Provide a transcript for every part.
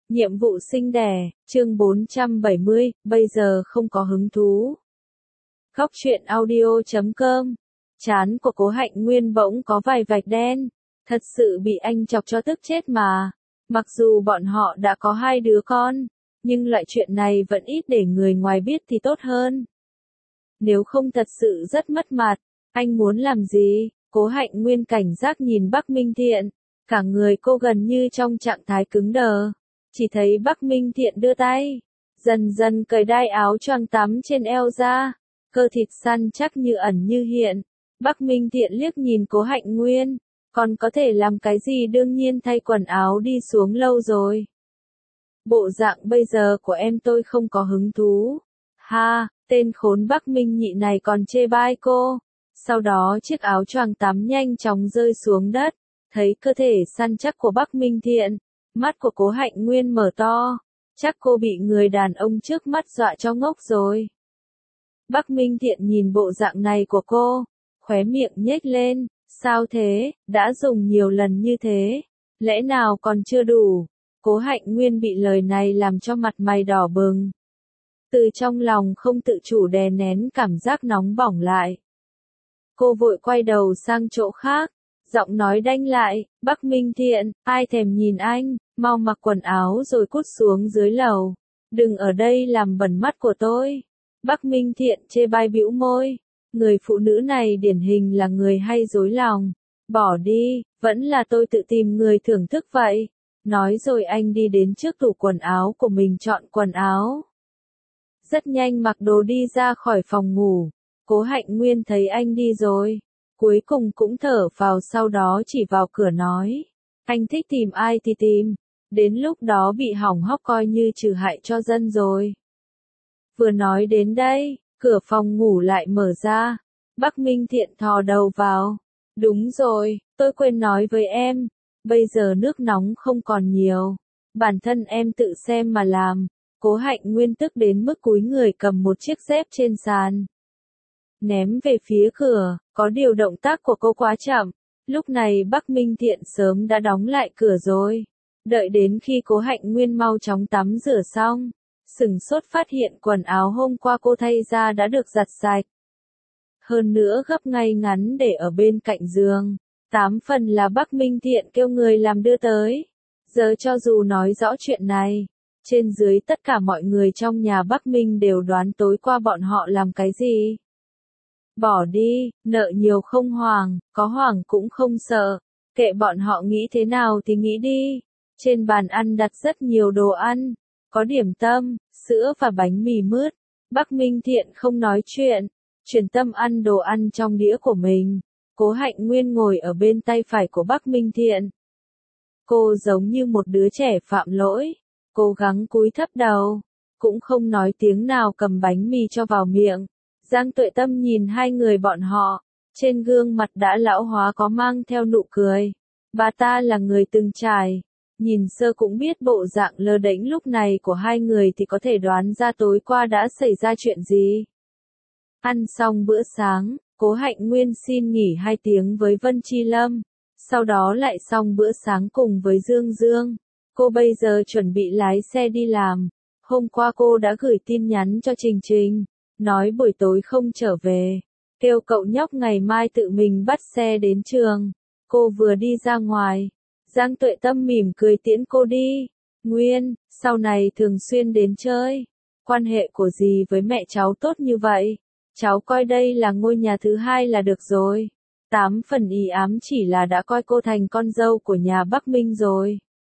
Nhiệm vụ sinh đẻ, chương 470, bây giờ không có hứng thú. Góc truyện audio.com. Trán của Cố Hạnh Nguyên bỗng có vài vạch đen, thật sự bị anh chọc cho tức chết mà. Mặc dù bọn họ đã có 2 đứa con, nhưng loại chuyện này vẫn ít để người ngoài biết thì tốt hơn. Nếu không thật sự rất mất mặt, anh muốn làm gì? Cố Hạnh Nguyên cảnh giác nhìn Bắc Minh Thiện, cả người cô gần như trong trạng thái cứng đờ. Chỉ thấy Bắc Minh Thiện đưa tay, dần dần cởi đai áo choàng tắm trên eo ra, cơ thịt săn chắc như ẩn như hiện. Bắc Minh Thiện liếc nhìn Cố Hạnh Nguyên, còn có thể làm cái gì, đương nhiên thay quần áo đi xuống lâu rồi. Bộ dạng bây giờ của em tôi không có hứng thú. Ha, tên khốn Bắc Minh Nhị này còn chê bai cô. Sau đó chiếc áo choàng tắm nhanh chóng rơi xuống đất, thấy cơ thể săn chắc của Bắc Minh Thiện. Mắt của Cố Hạnh Nguyên mở to, chắc cô bị người đàn ông trước mắt dọa cho ngốc rồi. Bắc Minh Thiện nhìn bộ dạng này của cô, khóe miệng nhếch lên, sao thế, đã dùng nhiều lần như thế, lẽ nào còn chưa đủ? Cố Hạnh Nguyên bị lời này làm cho mặt mày đỏ bừng. Từ trong lòng không tự chủ đè nén cảm giác nóng bỏng lại. Cô vội quay đầu sang chỗ khác. Giọng nói đanh lại, Bắc Minh Thiện, ai thèm nhìn anh, mau mặc quần áo rồi cút xuống dưới lầu. Đừng ở đây làm bẩn mắt của tôi. Bắc Minh Thiện chê bai bĩu môi. Người phụ nữ này điển hình là người hay dối lòng. Bỏ đi, vẫn là tôi tự tìm người thưởng thức vậy. Nói rồi anh đi đến trước tủ quần áo của mình chọn quần áo. Rất nhanh mặc đồ đi ra khỏi phòng ngủ. Cố Hạnh Nguyên thấy anh đi rồi. Cuối cùng cũng thở vào, sau đó chỉ vào cửa nói. Anh thích tìm ai thì tìm. Đến lúc đó bị hỏng hóc coi như trừ hại cho dân rồi. Vừa nói đến đây, cửa phòng ngủ lại mở ra. Bắc Minh Thiện thò đầu vào. Đúng rồi, tôi quên nói với em. Bây giờ nước nóng không còn nhiều. Bản thân em tự xem mà làm. Cố Hạnh Nguyên tức đến mức cúi người cầm một chiếc dép trên sàn. Ném về phía cửa, có điều động tác của cô quá chậm. Lúc này Bắc Minh Thiện sớm đã đóng lại cửa rồi. Đợi đến khi Cố Hạnh Nguyên mau chóng tắm rửa xong, sửng sốt phát hiện quần áo hôm qua cô thay ra đã được giặt sạch. Hơn nữa gấp ngay ngắn để ở bên cạnh giường. 8 phần là Bắc Minh Thiện kêu người làm đưa tới. Giờ cho dù nói rõ chuyện này, trên dưới tất cả mọi người trong nhà Bắc Minh đều đoán tối qua bọn họ làm cái gì. Bỏ đi, nợ nhiều không hoảng, có hoảng cũng không sợ, kệ bọn họ nghĩ thế nào thì nghĩ đi. Trên bàn ăn đặt rất nhiều đồ ăn, có điểm tâm, sữa và bánh mì mướt. Bắc Minh Thiện không nói chuyện, chuyển tâm ăn đồ ăn trong đĩa của mình. Cố Hạnh Nguyên ngồi ở bên tay phải của Bắc Minh Thiện. Cô giống như một đứa trẻ phạm lỗi, cố gắng cúi thấp đầu, cũng không nói tiếng nào cầm bánh mì cho vào miệng. Giang Tuệ Tâm nhìn hai người bọn họ, trên gương mặt đã lão hóa có mang theo nụ cười. Bà ta là người từng trải, nhìn sơ cũng biết bộ dạng lơ đễnh lúc này của hai người thì có thể đoán ra tối qua đã xảy ra chuyện gì. Ăn xong bữa sáng, Cố Hạnh Nguyên xin nghỉ 2 tiếng với Vân Chi Lâm, sau đó lại xong bữa sáng cùng với Dương Dương. Cô bây giờ chuẩn bị lái xe đi làm. Hôm qua cô đã gửi tin nhắn cho Trình Trình, nói buổi tối không trở về, kêu cậu nhóc ngày mai tự mình bắt xe đến trường. Cô vừa đi ra ngoài, Giang Tuệ Tâm mỉm cười tiễn cô đi. Nguyên, sau này thường xuyên đến chơi. Quan hệ của dì với mẹ cháu tốt như vậy, cháu coi đây là ngôi nhà thứ 2 là được rồi. 8 phần ý ám chỉ là đã coi cô thành con dâu của nhà Bắc Minh rồi.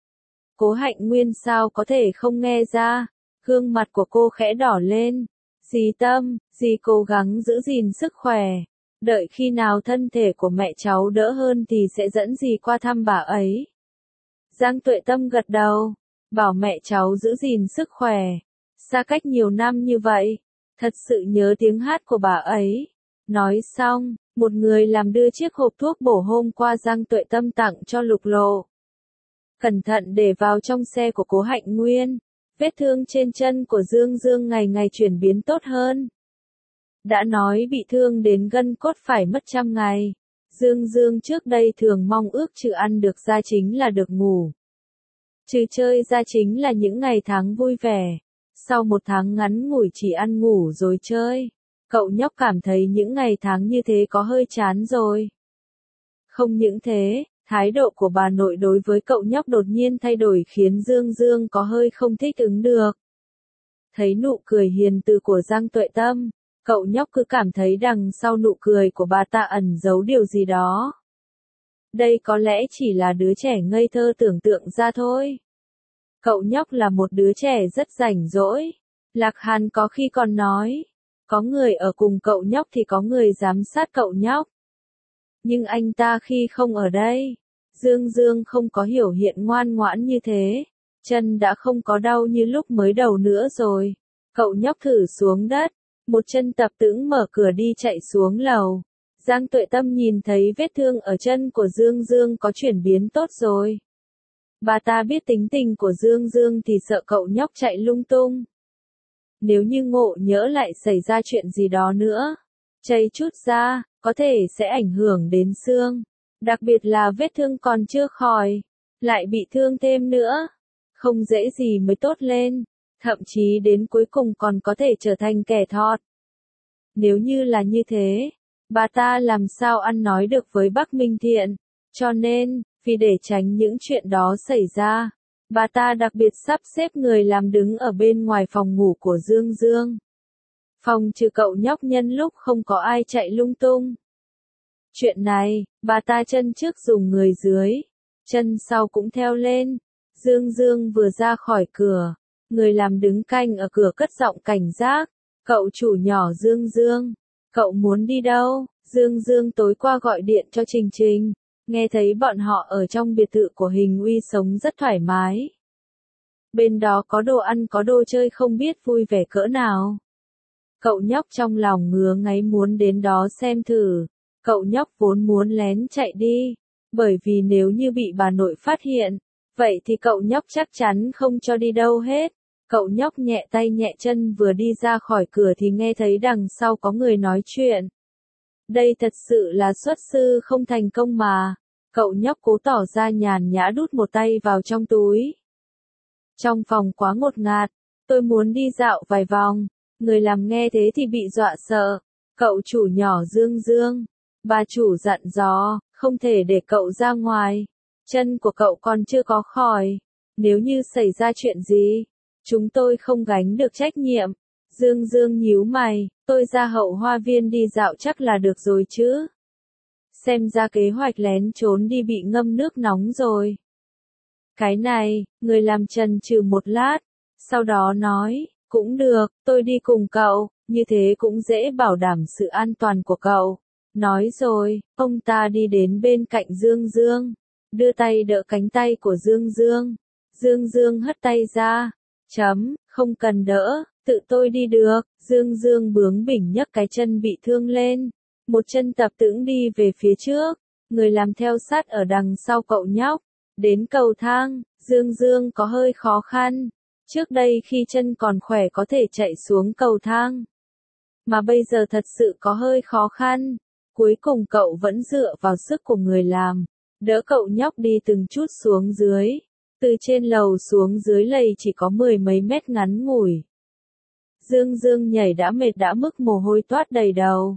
Cố Hạnh Nguyên sao có thể không nghe ra, gương mặt của cô khẽ đỏ lên. Dì Tâm, dì cố gắng giữ gìn sức khỏe. Đợi khi nào thân thể của mẹ cháu đỡ hơn thì sẽ dẫn dì qua thăm bà ấy. Giang Tuệ Tâm gật đầu, bảo mẹ cháu giữ gìn sức khỏe. Xa cách nhiều năm như vậy, thật sự nhớ tiếng hát của bà ấy. Nói xong, một người làm đưa chiếc hộp thuốc bổ hôm qua Giang Tuệ Tâm tặng cho Lục Lộ. Cẩn thận để vào trong xe của Cố Hạnh Nguyên. Vết thương trên chân của Dương Dương ngày ngày chuyển biến tốt hơn. Đã nói bị thương đến gân cốt phải mất 100 ngày. Dương Dương trước đây thường mong ước trừ ăn được ra chính là được ngủ. Trừ chơi ra chính là những ngày tháng vui vẻ. Sau một tháng ngắn ngủi chỉ ăn ngủ rồi chơi, cậu nhóc cảm thấy những ngày tháng như thế có hơi chán rồi. Không những thế, thái độ của bà nội đối với cậu nhóc đột nhiên thay đổi khiến Dương Dương có hơi không thích ứng được. Thấy nụ cười hiền từ của Giang Tuệ Tâm, cậu nhóc cứ cảm thấy đằng sau nụ cười của bà ta ẩn giấu điều gì đó. Đây có lẽ chỉ là đứa trẻ ngây thơ tưởng tượng ra thôi. Cậu nhóc là một đứa trẻ rất rảnh rỗi. Lạc Hàn có khi còn nói, có người ở cùng cậu nhóc thì có người giám sát cậu nhóc. Nhưng anh ta khi không ở đây, Dương Dương không có biểu hiện ngoan ngoãn như thế. Chân đã không có đau như lúc mới đầu nữa rồi. Cậu nhóc thử xuống đất, một chân tập tễnh mở cửa đi chạy xuống lầu. Giang Tuệ Tâm nhìn thấy vết thương ở chân của Dương Dương có chuyển biến tốt rồi. Bà ta biết tính tình của Dương Dương thì sợ cậu nhóc chạy lung tung. Nếu như ngộ nhỡ lại xảy ra chuyện gì đó nữa, chảy chút ra, có thể sẽ ảnh hưởng đến xương. Đặc biệt là vết thương còn chưa khỏi, lại bị thương thêm nữa. Không dễ gì mới tốt lên, thậm chí đến cuối cùng còn có thể trở thành kẻ thọt. Nếu như là như thế, bà ta làm sao ăn nói được với Bắc Minh Thiện, cho nên, vì để tránh những chuyện đó xảy ra, bà ta đặc biệt sắp xếp người làm đứng ở bên ngoài phòng ngủ của Dương Dương. Phòng trừ cậu nhóc nhân lúc không có ai chạy lung tung. Chuyện này, bà ta chân trước dùng người dưới, chân sau cũng theo lên. Dương Dương vừa ra khỏi cửa, người làm đứng canh ở cửa cất giọng cảnh giác. Cậu chủ nhỏ Dương Dương, cậu muốn đi đâu? Dương Dương tối qua gọi điện cho Trình Trình, nghe thấy bọn họ ở trong biệt thự của Hình Uy sống rất thoải mái. Bên đó có đồ ăn có đồ chơi không biết vui vẻ cỡ nào. Cậu nhóc trong lòng ngứa ngáy muốn đến đó xem thử. Cậu nhóc vốn muốn lén chạy đi, bởi vì nếu như bị bà nội phát hiện, vậy thì cậu nhóc chắc chắn không cho đi đâu hết. Cậu nhóc nhẹ tay nhẹ chân vừa đi ra khỏi cửa thì nghe thấy đằng sau có người nói chuyện. Đây thật sự là xuất sư không thành công mà. Cậu nhóc cố tỏ ra nhàn nhã đút một tay vào trong túi. Trong phòng quá ngột ngạt, tôi muốn đi dạo vài vòng. Người làm nghe thế thì bị dọa sợ. Cậu chủ nhỏ Dương Dương, bà chủ dặn dò, không thể để cậu ra ngoài. Chân của cậu còn chưa có khỏi. Nếu như xảy ra chuyện gì, chúng tôi không gánh được trách nhiệm. Dương Dương nhíu mày, tôi ra hậu hoa viên đi dạo chắc là được rồi chứ. Xem ra kế hoạch lén trốn đi bị ngâm nước nóng rồi. Cái này, người làm chần chừ một lát, sau đó nói, cũng được, tôi đi cùng cậu, như thế cũng dễ bảo đảm sự an toàn của cậu. Nói rồi, ông ta đi đến bên cạnh Dương Dương, đưa tay đỡ cánh tay của Dương Dương. Dương Dương hất tay ra, không cần đỡ, tự tôi đi được. Dương Dương bướng bỉnh nhấc cái chân bị thương lên, một chân tập tễnh đi về phía trước, người làm theo sát ở đằng sau cậu nhóc. Đến cầu thang, Dương Dương có hơi khó khăn. Trước đây khi chân còn khỏe có thể chạy xuống cầu thang, mà bây giờ thật sự có hơi khó khăn. Cuối cùng cậu vẫn dựa vào sức của người làm, đỡ cậu nhóc đi từng chút xuống dưới. Từ trên lầu xuống dưới lầy chỉ có 10 mấy mét ngắn ngủi. Dương Dương nhảy đã mệt đã mức mồ hôi toát đầy đầu.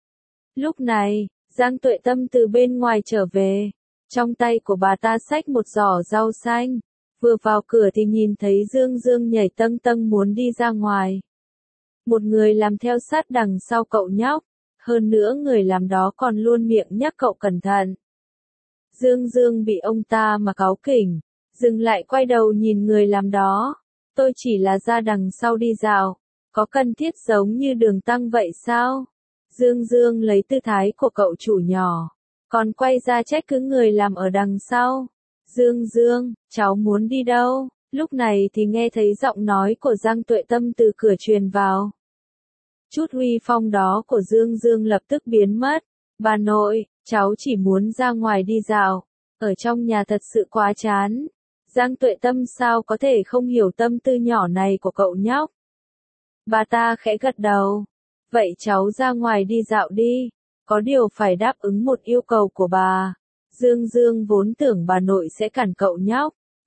Lúc này, Giang Tuệ Tâm từ bên ngoài trở về. Trong tay của bà ta xách một giỏ rau xanh. Vừa vào cửa thì nhìn thấy Dương Dương nhảy tâng tâng muốn đi ra ngoài. Một người làm theo sát đằng sau cậu nhóc. Hơn nữa người làm đó còn luôn miệng nhắc cậu cẩn thận. Dương Dương bị ông ta mà cáu kỉnh. Dừng lại quay đầu nhìn người làm đó. Tôi chỉ là ra đằng sau đi dạo. Có cần thiết giống như Đường Tăng vậy sao? Dương Dương lấy tư thái của cậu chủ nhỏ. Còn quay ra trách cứ người làm ở đằng sau. Dương Dương, cháu muốn đi đâu? Lúc này thì nghe thấy giọng nói của Giang Tuệ Tâm từ cửa truyền vào. Chút uy phong đó của Dương Dương lập tức biến mất. Bà nội, cháu chỉ muốn ra ngoài đi dạo. Ở trong nhà thật sự quá chán. Giang Tuệ Tâm sao có thể không hiểu tâm tư nhỏ này của cậu nhóc. Bà ta khẽ gật đầu. Vậy cháu ra ngoài đi dạo đi. Có điều phải đáp ứng một yêu cầu của bà. Dương Dương vốn tưởng bà nội sẽ cản cậu nhóc.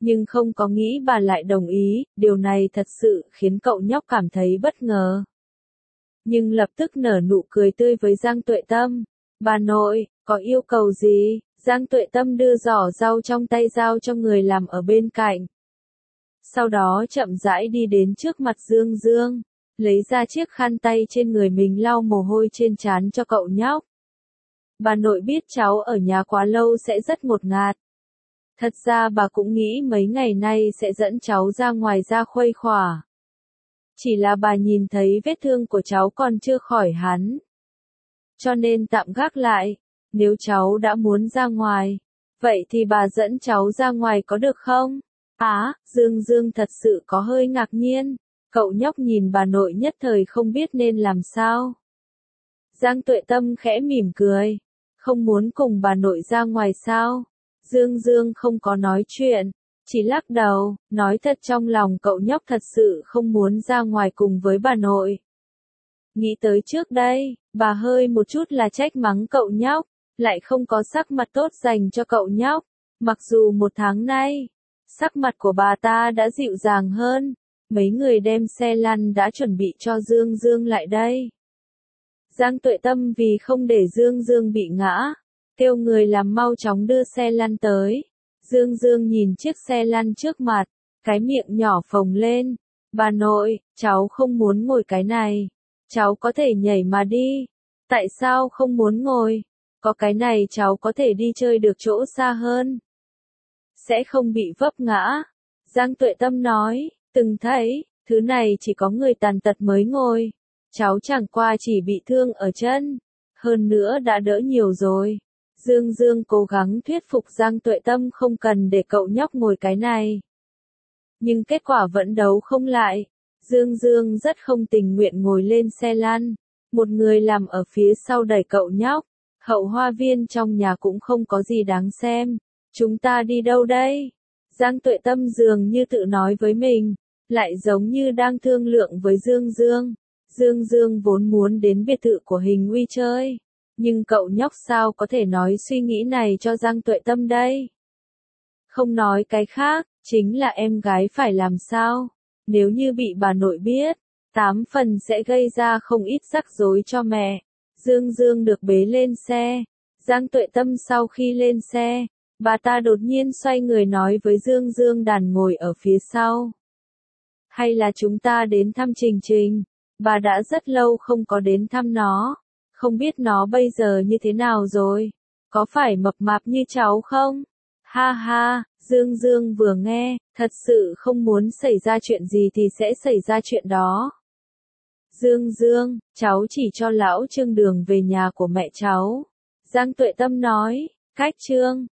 Nhưng không có nghĩ bà lại đồng ý, điều này thật sự khiến cậu nhóc cảm thấy bất ngờ. Nhưng lập tức nở nụ cười tươi với Giang Tuệ Tâm. Bà nội, có yêu cầu gì? Giang Tuệ Tâm đưa giỏ rau trong tay giao cho người làm ở bên cạnh. Sau đó chậm rãi đi đến trước mặt Dương Dương, lấy ra chiếc khăn tay trên người mình lau mồ hôi trên trán cho cậu nhóc. Bà nội biết cháu ở nhà quá lâu sẽ rất ngột ngạt. Thật ra bà cũng nghĩ mấy ngày nay sẽ dẫn cháu ra ngoài ra khuây khỏa. Chỉ là bà nhìn thấy vết thương của cháu còn chưa khỏi hẳn. Cho nên tạm gác lại, nếu cháu đã muốn ra ngoài, vậy thì bà dẫn cháu ra ngoài có được không? Dương Dương thật sự có hơi ngạc nhiên, cậu nhóc nhìn bà nội nhất thời không biết nên làm sao. Giang Tuệ Tâm khẽ mỉm cười, không muốn cùng bà nội ra ngoài sao? Dương Dương không có nói chuyện, chỉ lắc đầu, nói thật trong lòng cậu nhóc thật sự không muốn ra ngoài cùng với bà nội. Nghĩ tới trước đây, bà hơi một chút là trách mắng cậu nhóc, lại không có sắc mặt tốt dành cho cậu nhóc. Mặc dù một tháng nay, sắc mặt của bà ta đã dịu dàng hơn, mấy người đem xe lăn đã chuẩn bị cho Dương Dương lại đây. Giang Tuệ Tâm vì không để Dương Dương bị ngã, kêu người làm mau chóng đưa xe lăn tới. Dương Dương nhìn chiếc xe lăn trước mặt, cái miệng nhỏ phồng lên. Bà nội, cháu không muốn ngồi cái này. Cháu có thể nhảy mà đi. Tại sao không muốn ngồi? Có cái này cháu có thể đi chơi được chỗ xa hơn. Sẽ không bị vấp ngã. Giang Tuệ Tâm nói, từng thấy, thứ này chỉ có người tàn tật mới ngồi. Cháu chẳng qua chỉ bị thương ở chân. Hơn nữa đã đỡ nhiều rồi. Dương Dương cố gắng thuyết phục Giang Tuệ Tâm không cần để cậu nhóc ngồi cái này. Nhưng kết quả vẫn đấu không lại. Dương Dương rất không tình nguyện ngồi lên xe lăn. Một người làm ở phía sau đẩy cậu nhóc. Hậu hoa viên trong nhà cũng không có gì đáng xem. Chúng ta đi đâu đây? Giang Tuệ Tâm dường như tự nói với mình. Lại giống như đang thương lượng với Dương Dương. Dương Dương vốn muốn đến biệt thự của Hình Uy chơi. Nhưng cậu nhóc sao có thể nói suy nghĩ này cho Giang Tuệ Tâm đây? Không nói cái khác, chính là em gái phải làm sao? Nếu như bị bà nội biết, 8 phần sẽ gây ra không ít rắc rối cho mẹ. Dương Dương được bế lên xe. Giang Tuệ Tâm sau khi lên xe, bà ta đột nhiên xoay người nói với Dương Dương đàn ngồi ở phía sau. Hay là chúng ta đến thăm Trình Trình? Bà đã rất lâu không có đến thăm nó. Không biết nó bây giờ như thế nào rồi? Có phải mập mạp như cháu không? Ha ha, Dương Dương vừa nghe, thật sự không muốn xảy ra chuyện gì thì sẽ xảy ra chuyện đó. Dương Dương, cháu chỉ cho lão Trương đường về nhà của mẹ cháu. Giang Tuệ Tâm nói, cách Trương,